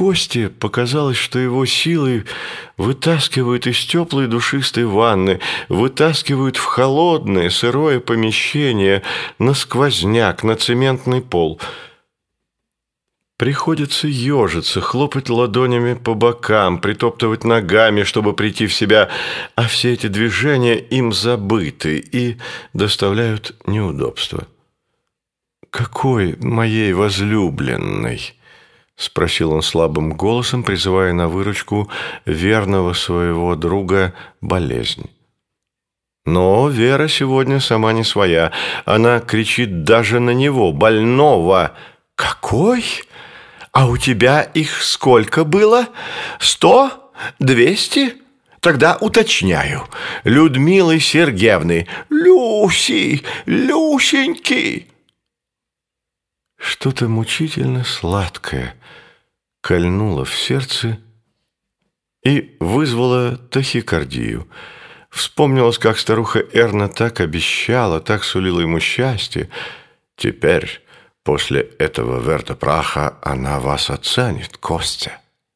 Косте показалось, что его силой вытаскивают из теплой душистой ванны, вытаскивают в холодное сырое помещение, на сквозняк, на цементный пол. Приходится ежиться, хлопать ладонями по бокам, притоптывать ногами, чтобы прийти в себя, а все эти движения им забыты и доставляют неудобства. «Какой моей возлюбленной?» — спросил он слабым голосом, призывая на выручку верного своего друга болезнь. Но Вера сегодня сама не своя. Она кричит даже на него, больного. «Какой? А у тебя их сколько было? 100? 200? Тогда уточняю. Людмилы Сергеевны. Люси! Люсеньки!» Что-то мучительно сладкое кольнуло в сердце и вызвало тахикардию. Вспомнилось, как старуха Эрна так обещала, так сулила ему счастье. Теперь, после этого вертопраха, она вас оценит, Костя.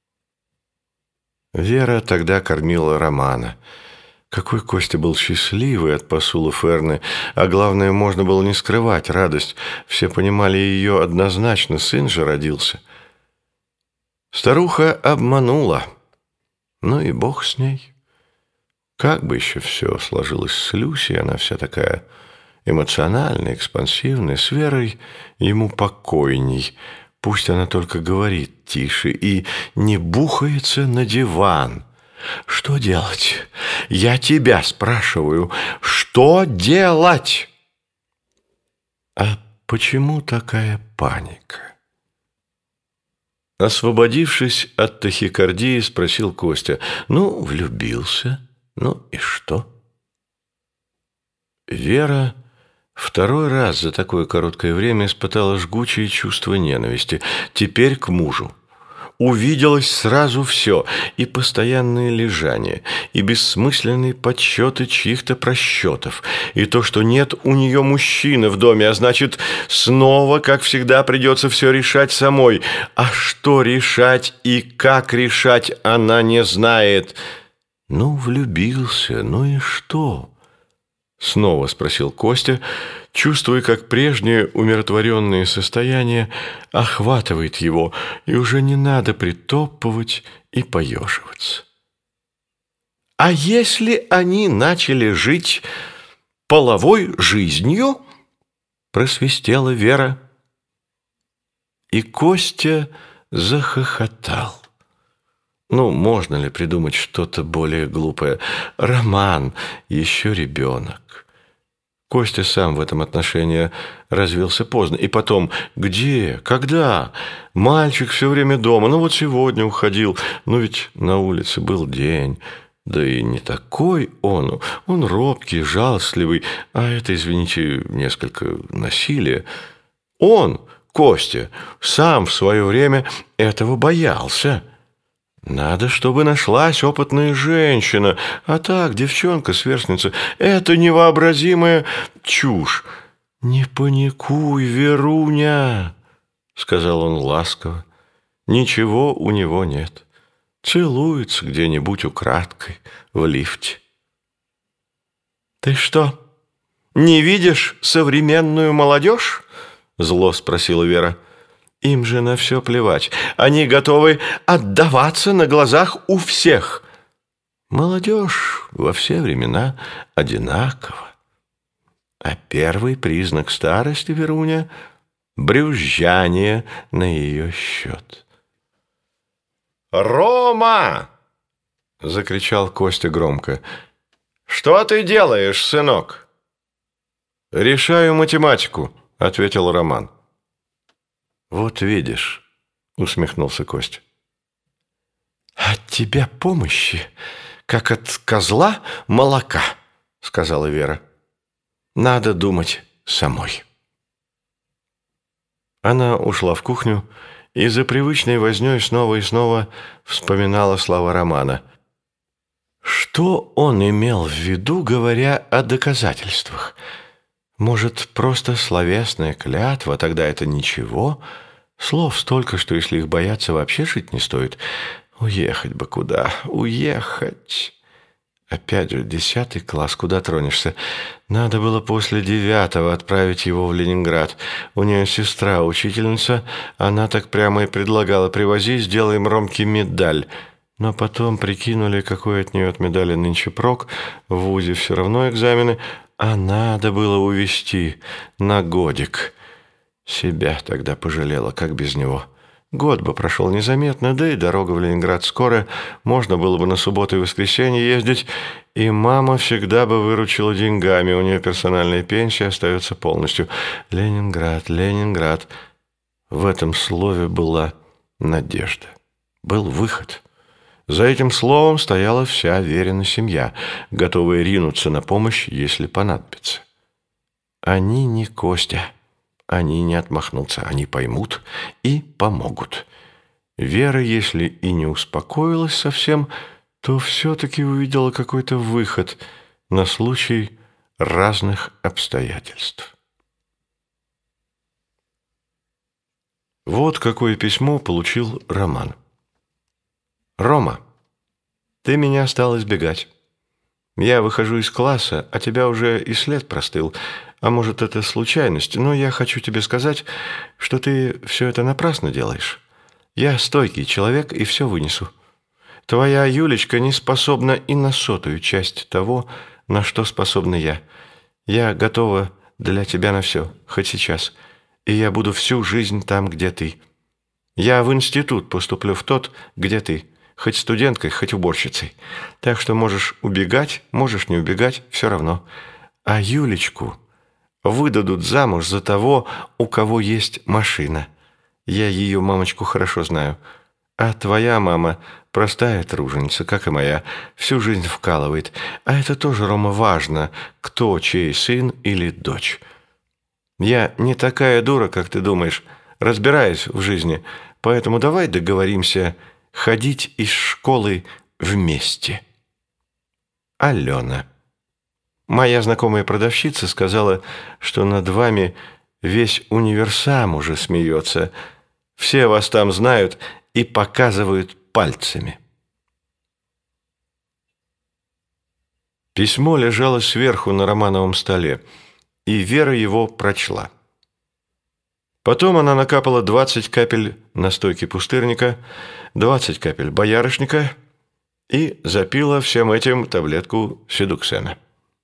Вера тогда кормила Романа. Какой Костя был счастливый от посулов Эрны, а главное, можно было не скрывать радость. Все понимали ее однозначно, сын же родился. Старуха обманула. Ну и бог с ней. Как бы еще все сложилось с Люсей, она вся такая эмоциональная, экспансивная, с Верой ему покойней. Пусть она только говорит тише и не бухается на диван. Что делать? Я тебя спрашиваю, что делать? А почему такая паника? Освободившись от тахикардии, спросил Костя. Ну, влюбился. Ну и что? Вера второй раз за такое короткое время испытала жгучее чувство ненависти. Теперь к мужу. Увиделось сразу все, и постоянные лежания, и бессмысленные подсчеты чьих-то просчетов, и то, что нет у нее мужчины в доме, а значит, снова, как всегда, придется все решать самой. А что решать и как решать, она не знает. Ну, влюбился, ну и что? Снова спросил Костя, чувствуя, как прежнее умиротворенное состояние охватывает его, и уже не надо притопывать и поеживаться. А если они начали жить половой жизнью? Просвистела Вера. И Костя захохотал. Ну, можно ли придумать что-то более глупое? Роман, еще ребенок. Костя сам в этом отношении развился поздно. И потом, где, когда? Мальчик все время дома. Ну, вот сегодня уходил. Но ведь на улице был день. Да и не такой он. Он робкий, жалостливый. А это, извините, несколько насилие. Он, Костя, сам в свое время этого боялся. Надо, чтобы нашлась опытная женщина. А так, девчонка-сверстница, это невообразимая чушь. «Не паникуй, Веруня», — сказал он ласково. «Ничего у него нет. Целуется где-нибудь украдкой в лифте». «Ты что, не видишь современную молодежь?» — зло спросила Вера. «Им же на все плевать. Они готовы отдаваться на глазах у всех. Молодежь во все времена одинакова. А первый признак старости, Веруня, брюзжание на ее счет». «Рома!» — закричал Костя громко. «Что ты делаешь, сынок?» «Решаю математику», — ответил Роман. «Вот видишь», — усмехнулся Костя. «От тебя помощи, как от козла молока», — сказала Вера. «Надо думать самой». Она ушла в кухню и за привычной вознёй снова и снова вспоминала слова Романа. Что он имел в виду, говоря о доказательствах? Может, просто словесная клятва, тогда это ничего, Слов столько, что если их бояться, вообще жить не стоит. Уехать бы куда, уехать. Опять же, 10 класс, куда тронешься? Надо было после 9 отправить его в Ленинград. У нее сестра, учительница, она так прямо и предлагала: привози, сделаем Ромке медаль. Но потом прикинули, какой от нее от медали нынче прок, в вузе все равно экзамены, а надо было увезти на годик. Себя тогда пожалела, как без него. Год бы прошел незаметно, да и дорога в Ленинград скорая, можно было бы на субботу и воскресенье ездить, и мама всегда бы выручила деньгами, у нее персональная пенсия остается полностью. Ленинград, Ленинград. В этом слове была надежда, был выход. За этим словом стояла вся Верина семья, готовая ринуться на помощь, если понадобится. Они не Костя. Они не отмахнутся, они поймут и помогут. Вера, если и не успокоилась совсем, то все-таки увидела какой-то выход на случай разных обстоятельств. Вот какое письмо получил Роман. «Рома, ты меня стал избегать. Я выхожу из класса, а тебя уже и след простыл. А может, это случайность, но я хочу тебе сказать, что ты все это напрасно делаешь. Я стойкий человек и все вынесу. Твоя Юлечка не способна и на 100-ю часть того, на что способна я. Я готова для тебя на все, хоть сейчас, и я буду всю жизнь там, где ты. Я в институт поступлю в тот, где ты, хоть студенткой, хоть уборщицей. Так что можешь убегать, можешь не убегать, все равно. А Юлечку выдадут замуж за того, у кого есть машина. Я ее мамочку хорошо знаю. А твоя мама простая труженица, как и моя, всю жизнь вкалывает. А это тоже, Рома, важно, кто чей сын или дочь. Я не такая дура, как ты думаешь, разбираюсь в жизни, поэтому давай договоримся ходить из школы вместе. Алена». Моя знакомая продавщица сказала, что над вами весь универсам уже смеется. Все вас там знают и показывают пальцами. Письмо лежало сверху на Романовом столе, и Вера его прочла. Потом она накапала 20 капель настойки пустырника, 20 капель боярышника и запила всем этим таблетку седуксена.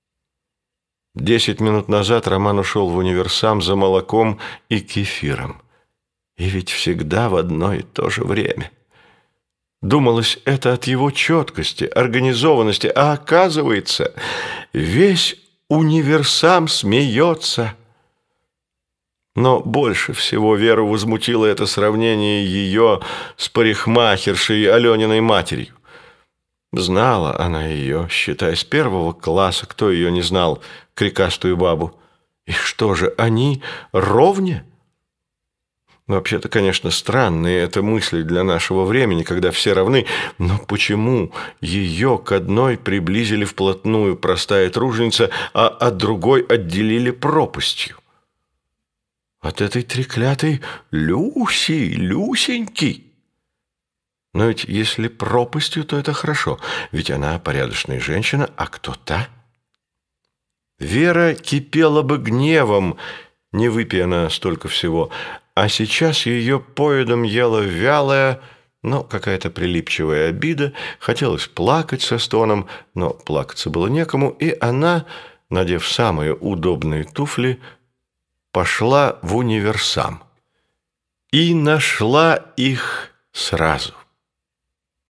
10 минут назад Роман ушел в универсам за молоком и кефиром. И ведь всегда в одно и то же время. Думалось, это от его четкости, организованности, а оказывается, весь универсам смеется. Но больше всего Веру возмутило это сравнение ее с парикмахершей Алениной матерью. Знала она ее, считай, с 1 класса, кто ее не знал, крикастую бабу. И что же, они ровня? Вообще-то, конечно, странные это мысли для нашего времени, когда все равны, но почему ее к одной приблизили вплотную простая труженица, а от другой отделили пропастью? От этой треклятой Люсеньки. Но ведь если пропастью, то это хорошо, ведь она порядочная женщина, а кто та? Вера кипела бы гневом, не выпей она столько всего, а сейчас ее поедом ела вялая, но какая-то прилипчивая обида, хотелось плакать со стоном, но плакаться было некому, и она, надев самые удобные туфли, пошла в универсам и нашла их сразу.